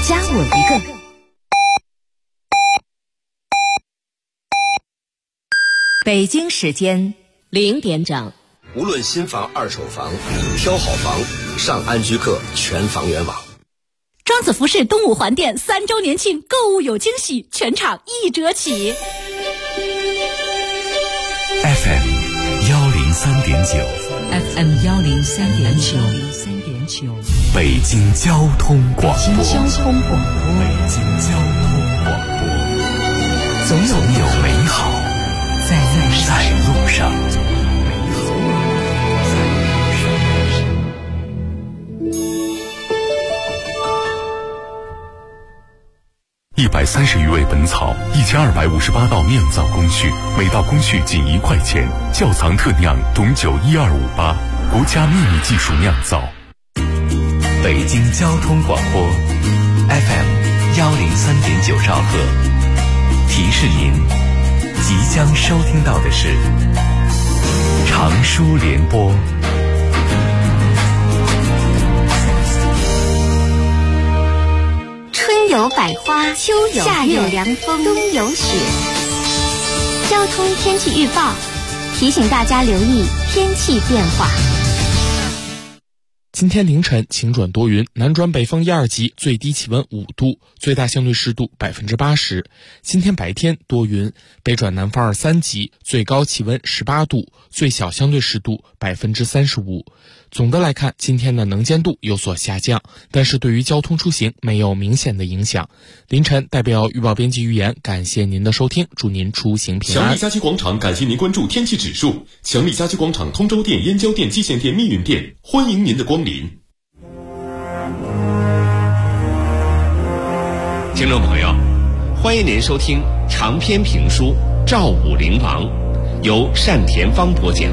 加我一个。北京时间0点整。 无论新房、二手房，挑好房，上安居客全房源网。 庄子服饰东五环店3周年庆购物有惊喜，全场1折起。 FM 103.9 FM 103.9 北京交通广播。 北京交通广播。总有美好在路上。130余味本草，1258道酿造工序，每道工序仅1块钱。窖藏特酿董酒12588，国家秘密技术酿造。北京交通广播 FM 103.9兆赫，提示您即将收听到的是长舒联播。 春有百花，秋有夏有凉风，冬有雪。交通天气预报提醒大家留意天气变化。 今天凌晨晴转多云，南转北风1、2级，最低气温5度，最大相对湿度80%。今天白天多云，北转南风2、3级，最高气温18度，最小相对湿度35%。总的来看，今天的能见度有所下降，但是对于交通出行没有明显的影响。凌晨代表预报编辑预言，感谢您的收听，祝您出行平安。 强力家居广场感谢您关注天气指数。强力家居广场通州店、燕郊店、蓟县店、密云店，欢迎您的光临。 听众朋友，欢迎您收听长篇评书《赵武灵王》，由单田芳播讲。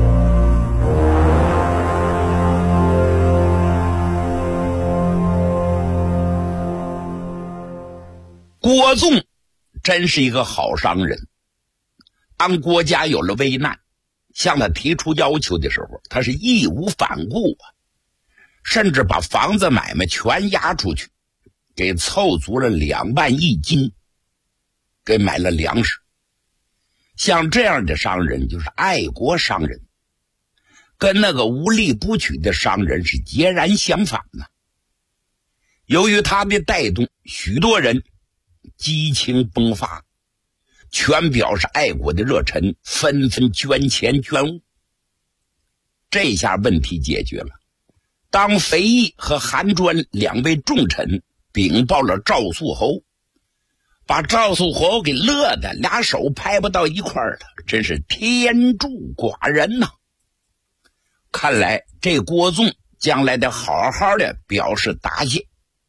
郭纵真是一个好商人，当国家有了危难，向他提出要求的时候，他是义无反顾啊，甚至把房子买卖全押出去，给凑足了2万1斤，给买了粮食。像这样的商人就是爱国商人，跟那个无利不取的商人是截然相反的。由于他的带动，许多人激情迸发，全表示爱国的热忱，纷纷捐钱捐物。这下问题解决了。当肥义和韩专2位重臣禀报了赵肃侯，把赵肃侯给乐的俩手拍不到一块儿了，真是天助寡人呐！看来这郭纵将来得好好的表示答谢。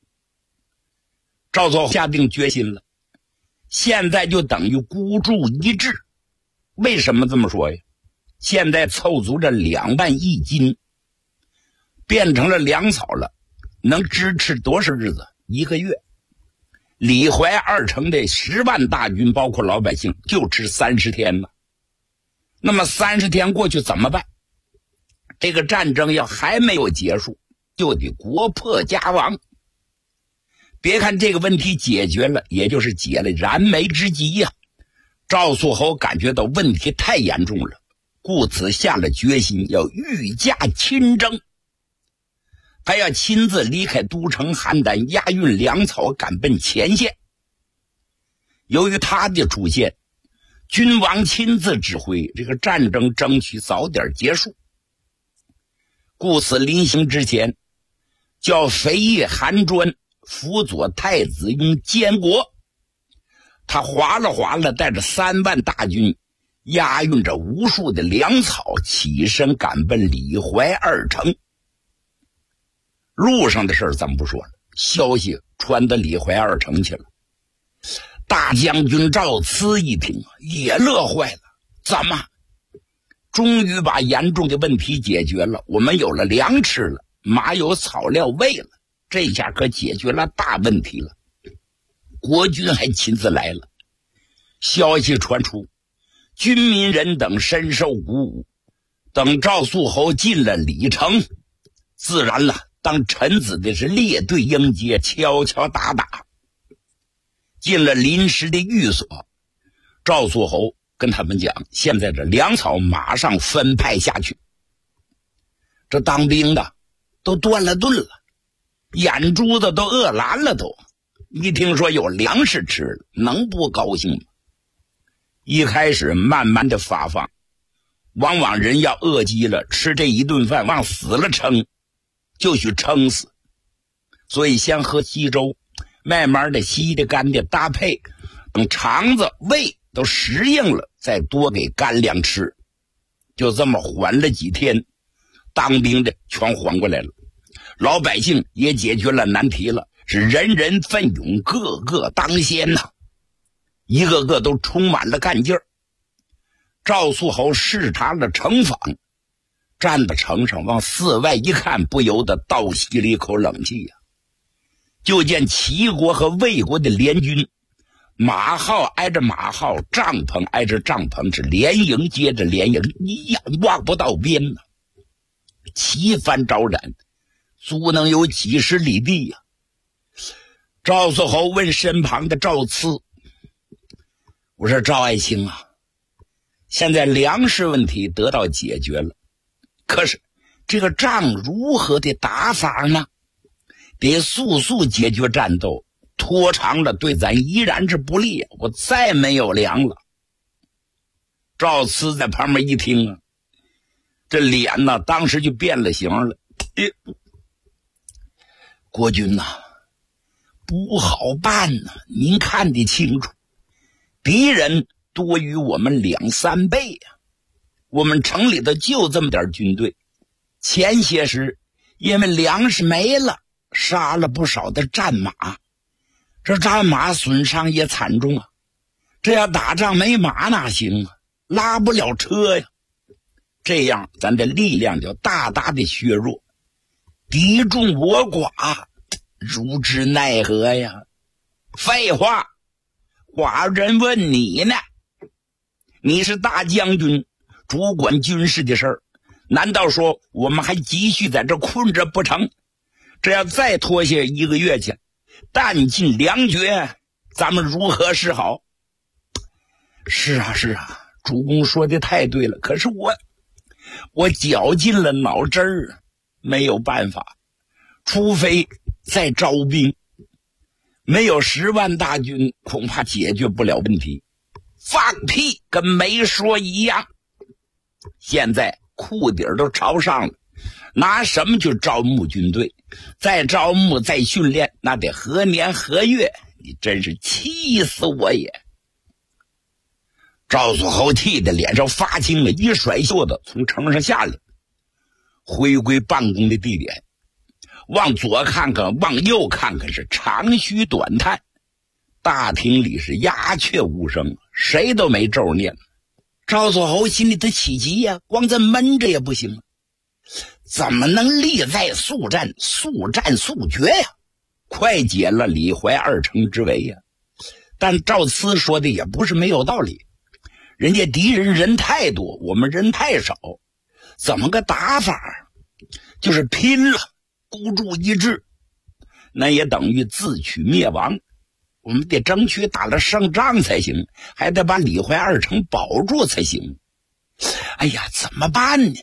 赵肃下定决心了，现在就等于孤注一掷。为什么这么说呀？现在凑足这2万1斤，变成了粮草了，能支持多少日子？1个月。李淮2城的10万大军，包括老百姓，就吃30天了。那么30天过去怎么办？这个战争要还没有结束，就得国破家亡。别看这个问题解决了，也就是解了燃眉之急呀。赵肃侯感觉到问题太严重了，故此下了决心要御驾亲征，还要亲自离开都城邯郸，押运粮草赶奔前线。由于他的出现，君王亲自指挥，这个战争争取早点结束。故此临行之前，叫肥义、韩专辅佐太子雍监国。他哗啦哗啦带着3万大军，押运着无数的粮草，起身赶奔李淮2城。路上的事咱们不说了，消息传到李淮2城去了。大将军赵慈一听也乐坏了，怎么终于把严重的问题解决了？我们有了粮吃了，马有草料喂了，这下可解决了大问题了。国君还亲自来了。消息传出，军民人等深受鼓舞。等赵肃侯进了李城，自然了， 当臣子的是列队迎接，敲敲打打。进了临时的寓所，赵肃侯跟他们讲，现在这粮草马上分派下去。这当兵的都断了顿了，眼珠子都饿蓝了都。一听说有粮食吃了，能不高兴吗？一开始慢慢的发放，往往人要饿饥了，吃这一顿饭往死了撑，就许撑死。所以先喝稀粥，慢慢的稀的干的搭配，等肠子胃都适应了，再多给干粮吃。就这么缓了几天，当兵的全缓过来了，老百姓也解决了难题了，是人人奋勇，个个当先呐，一个个都充满了干劲儿。赵肃侯视察了城防，站在城上往寺外一看，不由得倒吸了一口冷气呀。就见齐国和魏国的联军，马号挨着马号，帐篷挨着帐篷，是连营接着连营，一眼望不到边呢，旗帆招展，足能有几十里地呀。赵肃侯问身旁的赵赐，我说赵爱卿啊，现在粮食问题得到解决了，可是这个仗如何的打法呢？得速速解决战斗，拖长了对咱依然是不利，我再没有粮了。赵赐在旁边一听啊，这脸呢当时就变了形了。国君呐，不好办呐，您看得清楚，敌人多于我们2、3倍呀。我们城里头就这么点军队，前些时因为粮食没了，杀了不少的战马，这战马损伤也惨重啊。这要打仗没马哪行啊，拉不了车呀。这样咱的力量就大大的削弱，敌众我寡，如之奈何呀？废话，寡人问你呢，你是大将军，主管军事的事儿，难道说我们还继续在这困着不成？这要再拖下1个月去，弹尽粮绝，咱们如何是好？是啊，主公说的太对了，可是我绞尽了脑汁儿，没有办法，除非再招兵，没有10万大军，恐怕解决不了问题。放屁，跟没说一样。现在裤底儿都朝上了，拿什么去招募军队？再招募再训练，那得何年何月？你真是气死我也！赵肃侯气的脸上发青了，一甩袖子从城上下来，回归办公的地点，往左看看，往右看看，是长吁短叹。大厅里是鸦雀无声，谁都没咒念。赵肃侯心里头起急呀，光这闷着也不行啊，怎么能力在速战，速战速决呀？快解了李怀2城之围呀！但赵赐说的也不是没有道理，人家敌人人太多，我们人太少，怎么个打法？就是拼了，孤注一掷，那也等于自取灭亡。我们得争取打了胜仗才行，还得把李怀2城保住才行。哎呀，怎么办呢？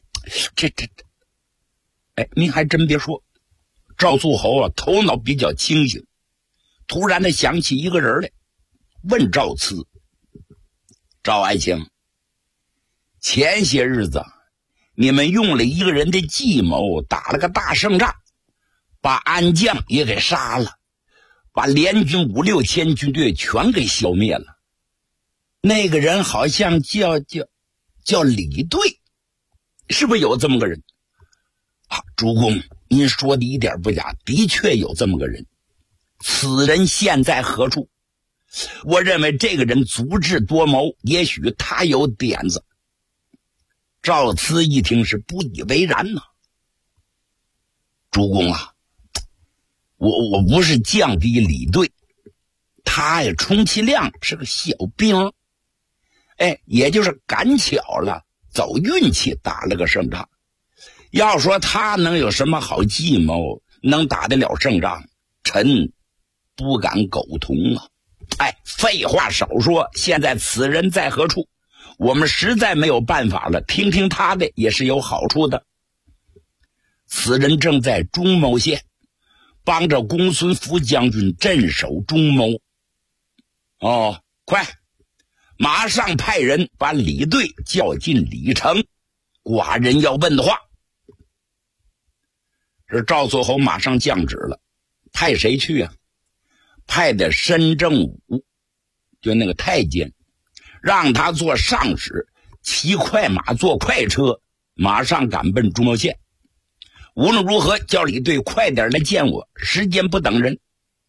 您还真别说，赵肃侯啊，头脑比较清醒，突然的想起一个人来，问赵赐：赵爱卿，前些日子你们用了一个人的计谋，打了个大胜仗，把安将也给杀了，把联军5、6千军队全给消灭了。那个人好像叫李队，是不是有这么个人啊？主公，您说的一点不假，的确有这么个人。此人现在何处？我认为这个人足智多谋，也许他有点子。赵赐一听是不以为然呢。主公啊，我不是降低李队，他呀充其量是个小兵，也就是赶巧了，走运气打了个胜仗。要说他能有什么好计谋， 能打得了胜仗，臣不敢苟同啊。废话少说，现在此人在何处？我们实在没有办法了，听听他的也是有好处的。此人正在中牟县，帮着公孙福将军镇守中牟。快，马上派人把李队叫进李城，寡人要问的话。这赵肃侯马上降旨了，派谁去啊？派的申正武，就那个太监，让他做上使，骑快马坐快车，马上赶奔中牟县。无论如何叫李队快点来见我，时间不等人。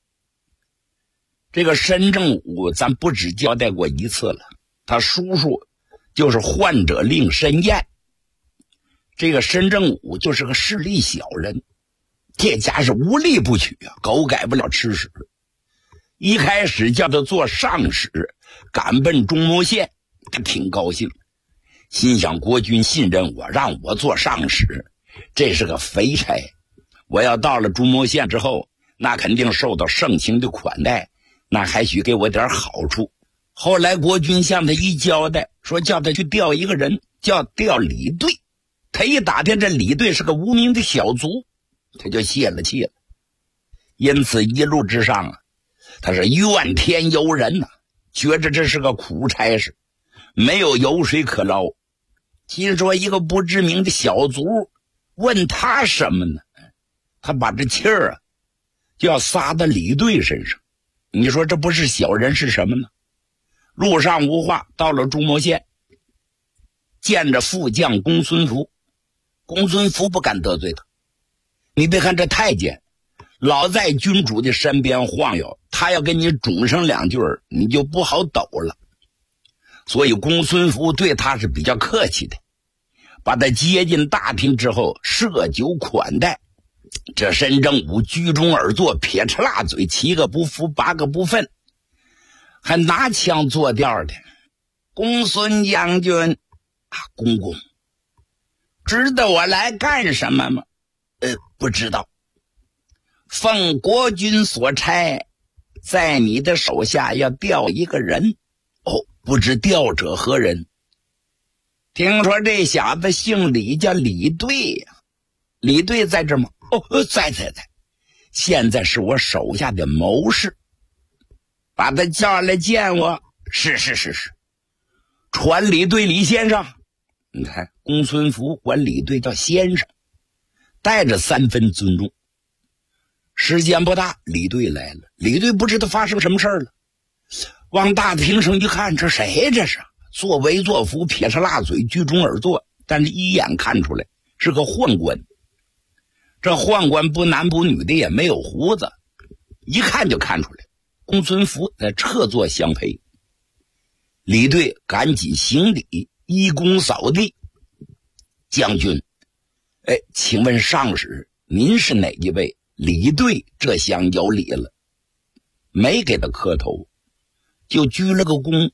这个申正武咱不只交代过一次了，他叔叔就是患者令申彦。这个申正武就是个势利小人，这家是无利不取啊，狗改不了吃屎。一开始叫他做上使，赶奔中牟县，他挺高兴，心想国君信任我，让我做上使，这是个肥差。我要到了中牟县之后，那肯定受到盛情的款待，那还许给我点好处。后来国君向他一交代，说叫他去调一个人，叫调李队。他一打听，这李队是个无名的小卒，他就泄了气了。因此一路之上他是怨天尤人呐，觉着这是个苦差事，没有油水可捞。心说一个不知名的小卒，问他什么呢？他把这气儿就要撒到李队身上。你说这不是小人是什么呢？路上无话，到了中牟县，见着副将公孙福。公孙福不敢得罪他。你别看这太监老在君主的身边晃悠，他要跟你肿上两句你就不好抖了。所以公孙福对他是比较客气的，把他接进大厅之后设酒款待。这申正武居中而坐，撇着辣嘴，7个不服8个不忿，还拿腔作调的。公孙将军公公，知道我来干什么吗？不知道。奉国君所差，在你的手下要调一个人。不知调者何人？听说这小子姓李，叫李队呀。李队在这吗？在。现在是我手下的谋士，把他叫来见我。是。传李队李先生。你看公孙福管李队叫先生，带着3分尊重。时间不大，李队来了。李队不知道发生什么事了，往大厅上一看，这谁这是？作威作福，撇着辣嘴，居中而坐，但是一眼看出来是个宦官。这宦官不男不女的，也没有胡子，一看就看出来。公孙福在侧坐相陪。李队赶紧行礼，一躬扫地。将军，请问上使，您是哪一位？李队这厢有礼了，没给他磕头，就鞠了个躬。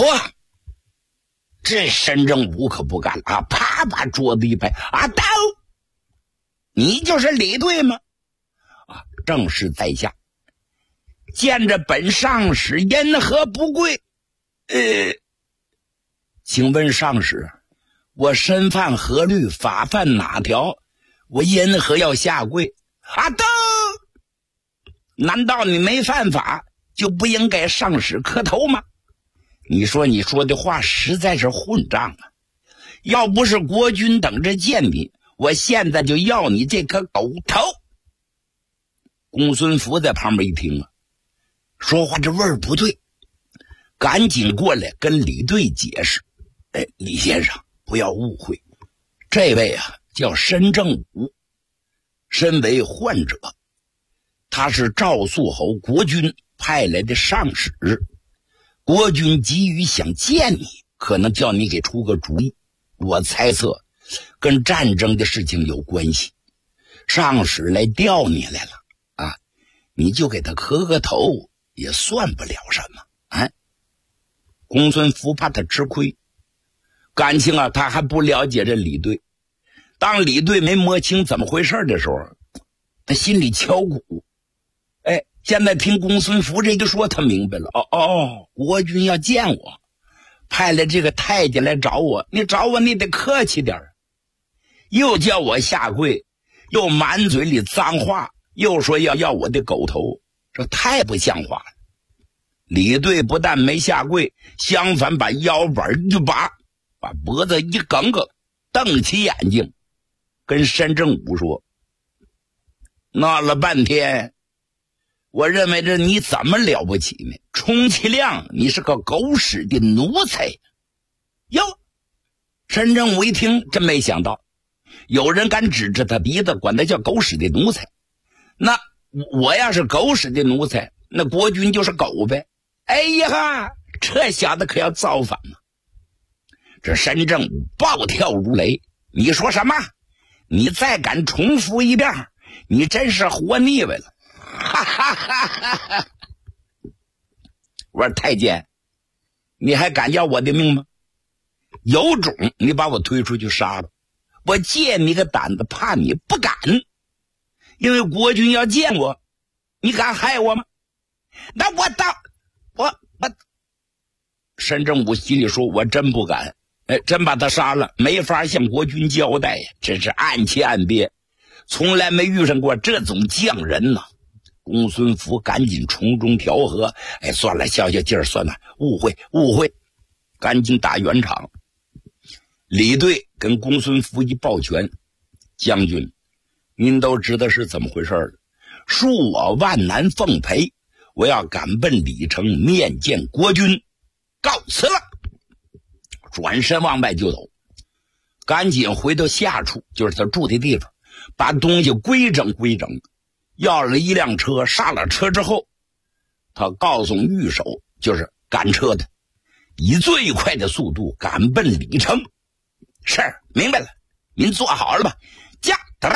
这申正武可不干了啪把桌子一拍，刀！你就是李队吗？正是在下，见着本上使因何不跪？请问上使，我身犯何律，法犯哪条？我因何要下跪？都！难道你没犯法就不应该上使磕头吗？你说你说的话实在是混账要不是国君等着见你，我现在就要你这颗狗头。公孙福在旁边一听说话这味儿不对，赶紧过来跟李队解释。李先生不要误会，这位叫申正武，身为患者，他是赵肃侯国君派来的上使，国君急于想见你，可能叫你给出个主意。我猜测跟战争的事情有关系，上使来调你来了你就给他磕个头也算不了什么公孙福怕他吃亏，感情他还不了解这李队。当李队没摸清怎么回事的时候， 心里敲鼓。现在听公孙福这一说，他明白了。国君要见我，派了这个太监来找我，你找我你得客气点，又叫我下跪，又满嘴里脏话，又说要我的狗头，这太不像话了。李队不但没下跪，相反把腰板一拔，把脖子一梗梗，瞪起眼睛跟申正武说，闹了半天，我认为这你怎么了不起呢？充其量你是个狗屎的奴才。哟，申正武一听，真没想到有人敢指着他鼻子管他叫狗屎的奴才。那我要是狗屎的奴才，那国君就是狗呗。哎呀，这小子可要造反了。这申正武暴跳如雷，你说什么？你再敢重复一遍，你真是活腻歪了。哈哈哈哈哈！我说太监，你还敢要我的命吗？有种你把我推出去杀了，我借你个胆子，怕你不敢。因为国君要见我，你敢害我吗？那我申正武心里说，我真不敢。真把他杀了，没法向国君交代呀，真是暗气暗憋，从来没遇上过这种匠人呐。公孙福赶紧从中调和，算了，消消劲儿，算了，误会，赶紧打圆场。李队跟公孙福一抱拳，将军，您都知道是怎么回事了，恕我万难奉陪，我要赶奔李城面见国君，告辞了。转身往外就走，赶紧回到下处，就是他住的地方，把东西规整，要了一辆车，上了车之后，他告诉御手，就是赶车的，以最快的速度赶奔李城。是，明白了，您做好了吧？驾！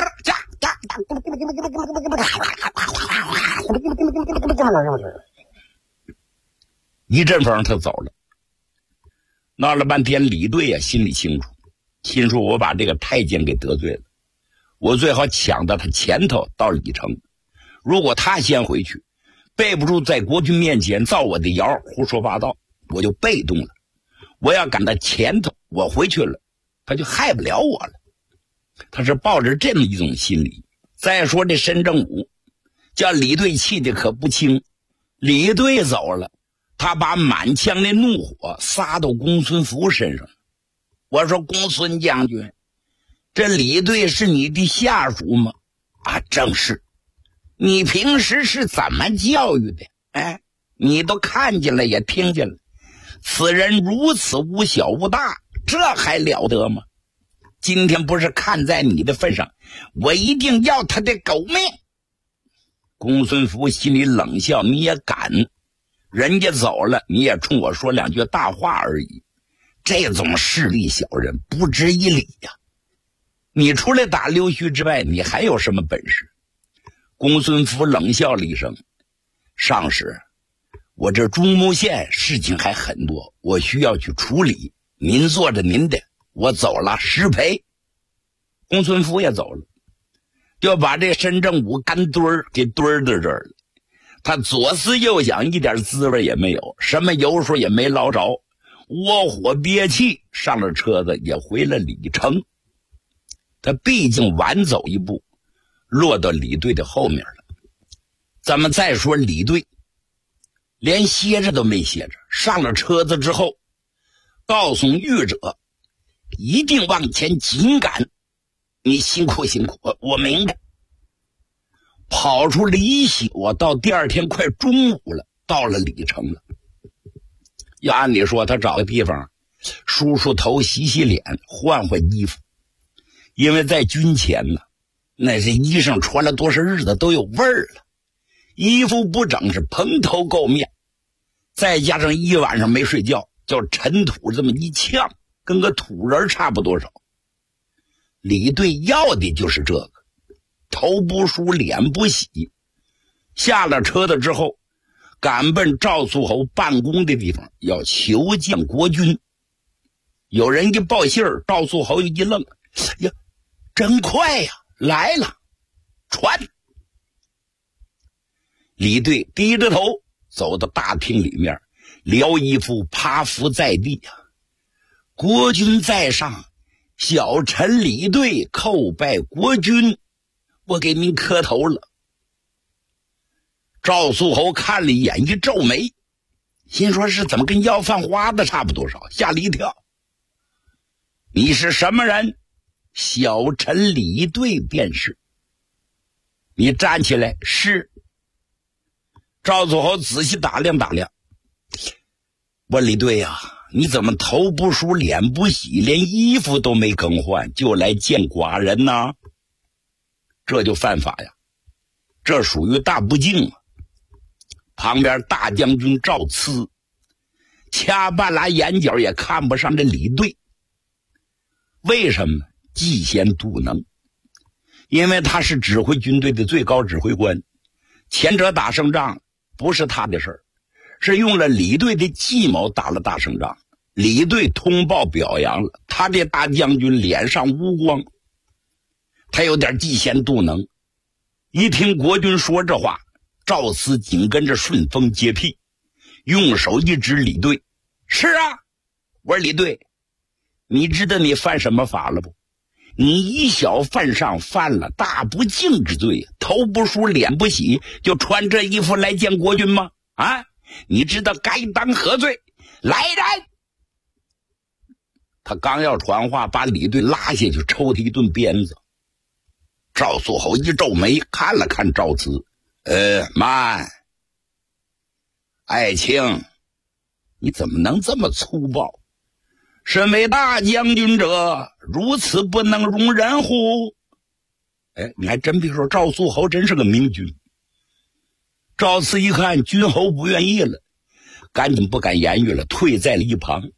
一阵风，他走了。闹了半天，李队啊心里清楚，心说我把这个太监给得罪了，我最好抢到他前头到李城。如果他先回去，背不住在国君面前造我的谣，胡说八道，我就被动了。我要赶到前头，我回去了，他就害不了我了。他是抱着这么一种心理。再说这申正武叫李队气的可不轻，李队走了，他把满腔的怒火撒到公孙福身上。我说，公孙将军，这李队是你的下属吗？正是。你平时是怎么教育的？你都看见了，也听见了。此人如此无小无大，这还了得吗？今天不是看在你的份上，我一定要他的狗命。公孙福心里冷笑，你也敢？人家走了，你也冲我说两句大话而已，这种势利小人不值一礼呀！你除了打溜须之外，你还有什么本事？公孙福冷笑了一声，上使，我这中牟县事情还很多，我需要去处理，您做着您的，我走了，失陪。公孙福也走了，就把这申正武干墩儿给墩到这儿了。他左思右想，一点滋味也没有，什么油水也没捞着，窝火憋气，上了车子也回了李城。他毕竟晚走一步，落到李队的后面了。咱们再说李队，连歇着都没歇着，上了车子之后，告诉御者一定往前紧赶，你辛苦辛苦，我明白。跑出李喜，我到第二天快中午了，到了李城了。要按理说他找个地方梳梳头，洗洗脸，换换衣服，因为在军前呢，那是衣裳穿了多少日子都有味儿了，衣服不整是蓬头垢面，再加上一晚上没睡觉，叫尘土这么一呛，跟个土人差不多少。李队要的就是这个，头不梳，脸不洗。下了车子之后，赶奔赵肃侯办公的地方，要求见国君。有人一报信儿，赵肃侯一愣，呀，真快呀，来了，传李队低着头走到大厅里面，廖义父趴伏在地呀。国君在上，小臣李队叩拜国君，我给您磕头了。赵肃侯看了一眼，一皱眉，心说是怎么跟要饭花的差不多少，吓了一跳。你是什么人？小臣李队便是。你站起来。是。赵肃侯仔细打量打量，我李队呀，你怎么头不梳脸不洗，连衣服都没更换就来见寡人呢？这就犯法呀，这属于大不敬啊。旁边大将军赵呲掐半拉眼角也看不上这李队。为什么？嫉贤妒能。因为他是指挥军队的最高指挥官，前者打胜仗不是他的事儿，是用了李队的计谋打了大胜仗。李队通报表扬了，他这大将军脸上无光，他有点嫉贤妒能。一听国君说这话，赵呲紧跟着顺风接屁，用手一指李队。是啊，我说李队，你知道你犯什么法了不？你以小犯上，犯了大不敬之罪，头不梳脸不洗就穿这衣服来见国君吗？啊，你知道该当何罪？来人！他刚要传话，把李队拉下去抽他一顿鞭子。赵肃侯一皱眉，看了看赵呲，慢，爱卿，你怎么能这么粗暴？身为大将军者，如此不能容人乎？你还真别说，赵肃侯真是个明君。赵呲一看君侯不愿意了，赶紧不敢言语了，退在了一旁。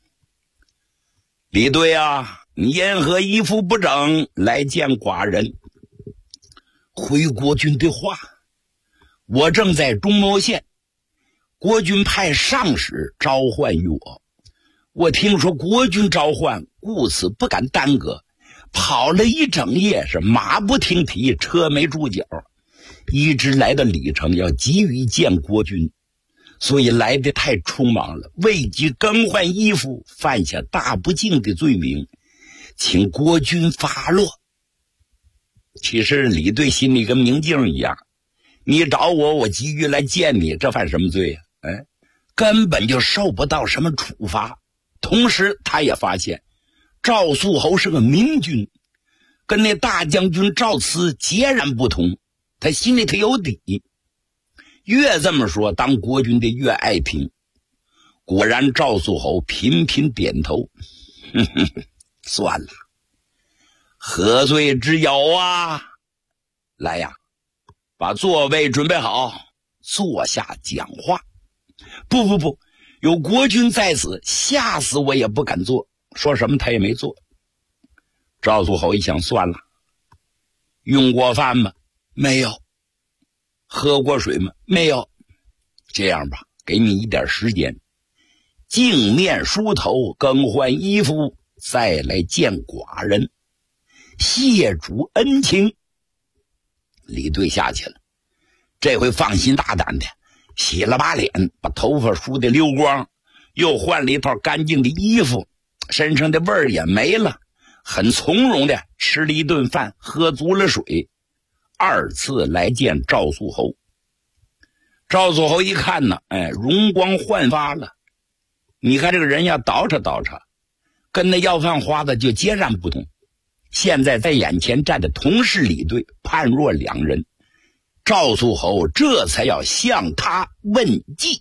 李队啊，你因何衣服不整来见寡人？回国君的话，我正在中牟县，国君派上使召唤于我听说国君召唤，故此不敢耽搁，跑了一整夜，是马不停蹄，车没住脚，一直来到李城，要急于见国君，所以来得太匆忙了，未及更换衣服，犯下大不敬的罪名，请国君发落。其实李队心里跟明镜一样，你找我，我急于来见你，这犯什么罪呀？根本就受不到什么处罚。同时他也发现赵肃侯是个明君，跟那大将军赵呲截然不同，他心里头有底。越这么说，当国君的越爱听。果然赵肃侯频频点头，算了，何罪之有啊？来呀，把座位准备好，坐下讲话。不，有国君在此，吓死我也不敢做。说什么他也没做。赵肃侯一想，算了。用过饭吗？没有。喝过水吗？没有。这样吧，给你一点时间，净面梳头，更换衣服，再来见寡人，谢主恩情。李队下去了，这回放心大胆的洗了把脸，把头发梳得溜光，又换了一套干净的衣服，身上的味儿也没了，很从容的吃了一顿饭，喝足了水，二次来见赵肃侯。赵肃侯一看呢，容光焕发了。你看这个人要倒饬倒饬，跟那要饭花子就截然不同。现在在眼前站的同是李队，判若两人。赵肃侯这才要向他问计。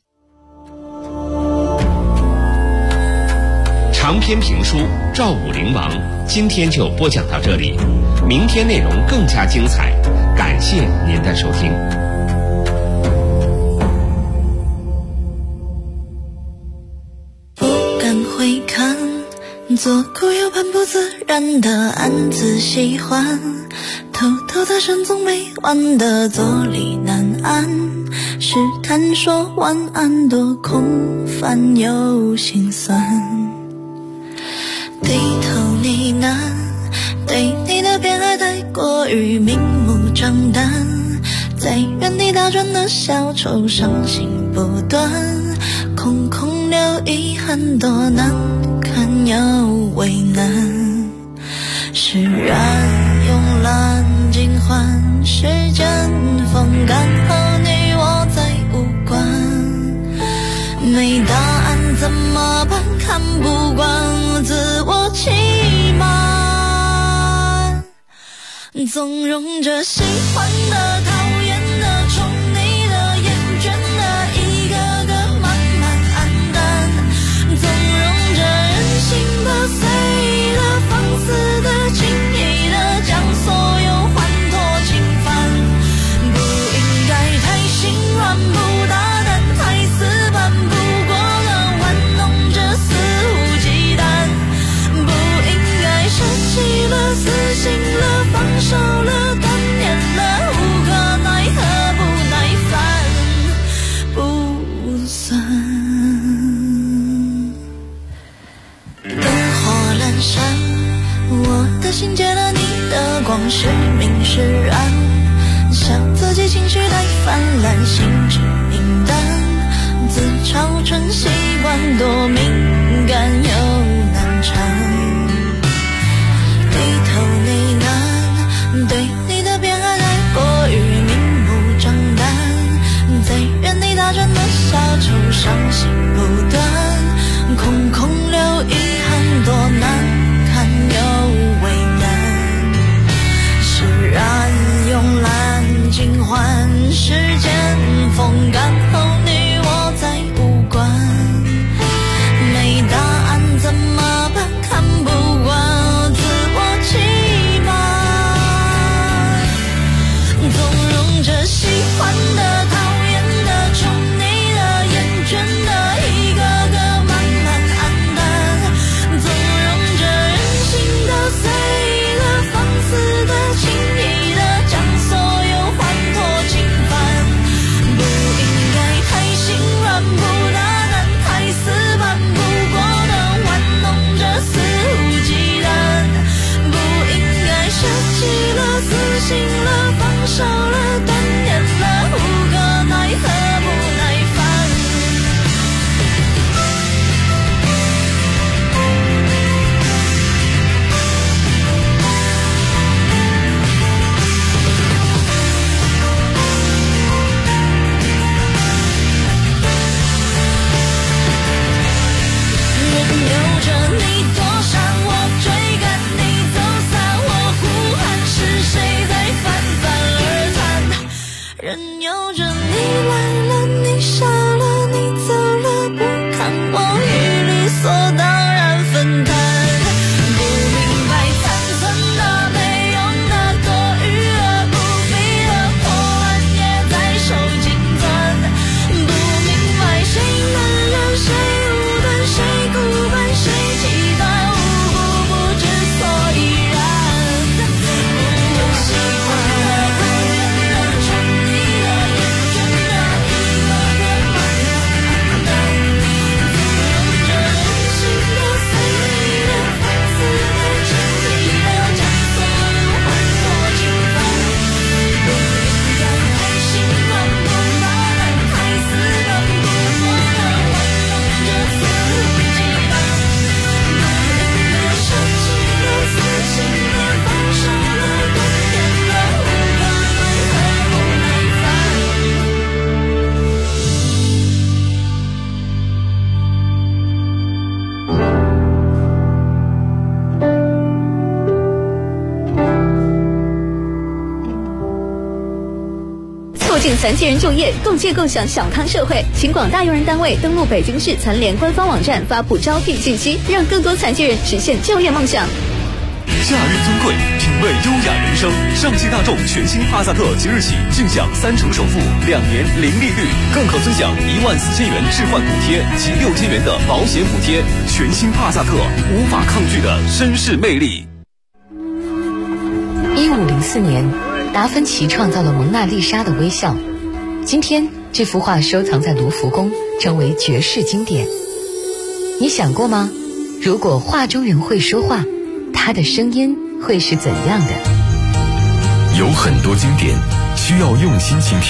长篇评书《赵武灵王》今天就播讲到这里，明天内容更加精彩，感谢您的收听。 不敢回看，左顾右盼，不自然的暗自喜欢，偷偷的深总没完的坐立难安，试探说晚安，多空泛又心酸。低头呢喃，对你的偏爱太过于明目张胆， 在原地打转的小丑，伤心不断，空空留遗憾，多难堪又为难。释然用蓝尽换时间风干，和你我再无关。没答案怎么办？看不惯自我欺瞒，纵容着喜欢的、讨厌的、宠你的、厌倦的，一个个慢慢黯淡，纵容着任性的、随的、放肆的、轻易的，将所有欢脱侵犯。不应该太心软，不大胆，太死板，不过的玩弄着肆无忌惮。不应该舍弃了、死心了、放手了、断念了，无可奈何，不耐烦，不算。灯火阑珊，我的心借了你的光，是明是暗，笑自己情绪太泛滥，心智明淡，自嘲成习惯，多敏感又难缠。低头呢喃，对你的偏爱太过于明目张胆，在原地打转的小丑，伤心不断，空空留遗憾，多难堪又为难。释然用蓝尽换时间风干后，你我再无关。没答案怎么办？看不惯自我欺瞒，纵容着喜欢的、讨厌的、宠你的、厌倦的，一个个慢慢黯淡，纵容着任性的、随的、放肆的、轻易的，将所有欢脱侵犯。不应该太心软，不大胆，太死板，不过的玩弄着肆无忌惮。不应该舍弃了、死心了、放手了、断念了，无可奈何，不耐烦。任由着你躲闪，我追赶你走散，我呼喊，是谁在泛泛而谈？任由着你来了，你傻了，你走了，不看我与理所当然分摊。不明白残存的、没用的、多余的、不必的破案也在手紧攥。不明白谁能让谁无端，谁孤单，谁极端，无故不知所以然。我喜欢的、讨厌的、宠你的、厌倦的，一个个慢慢黯淡，纵容着任性的、随意的、放肆的、轻易的，将所有欢脱侵犯。不应该太心软，不大胆，太死板，不过的玩弄着肆无忌惮。不应该舍弃了、死心了、放手了、断念了，无可奈何，不耐烦。 促进残疾人就业，共建共享小康社会，请广大用人单位登录北京市残联官方网站发布招聘信息，让更多残疾人实现就业梦想。 夏日尊贵，品味优雅人生。上汽大众全新帕萨特即日起尽享3%首付，2年零利率，更可尊享14000元置换补贴及6000元的保险补贴。全新帕萨特，无法抗拒的绅士魅力。 1504年，达芬奇创造了蒙娜丽莎的微笑。今天，这幅画收藏在卢浮宫，成为绝世经典。你想过吗？如果画中人会说话，他的声音会是怎样的？ 有很多经典需要用心倾听。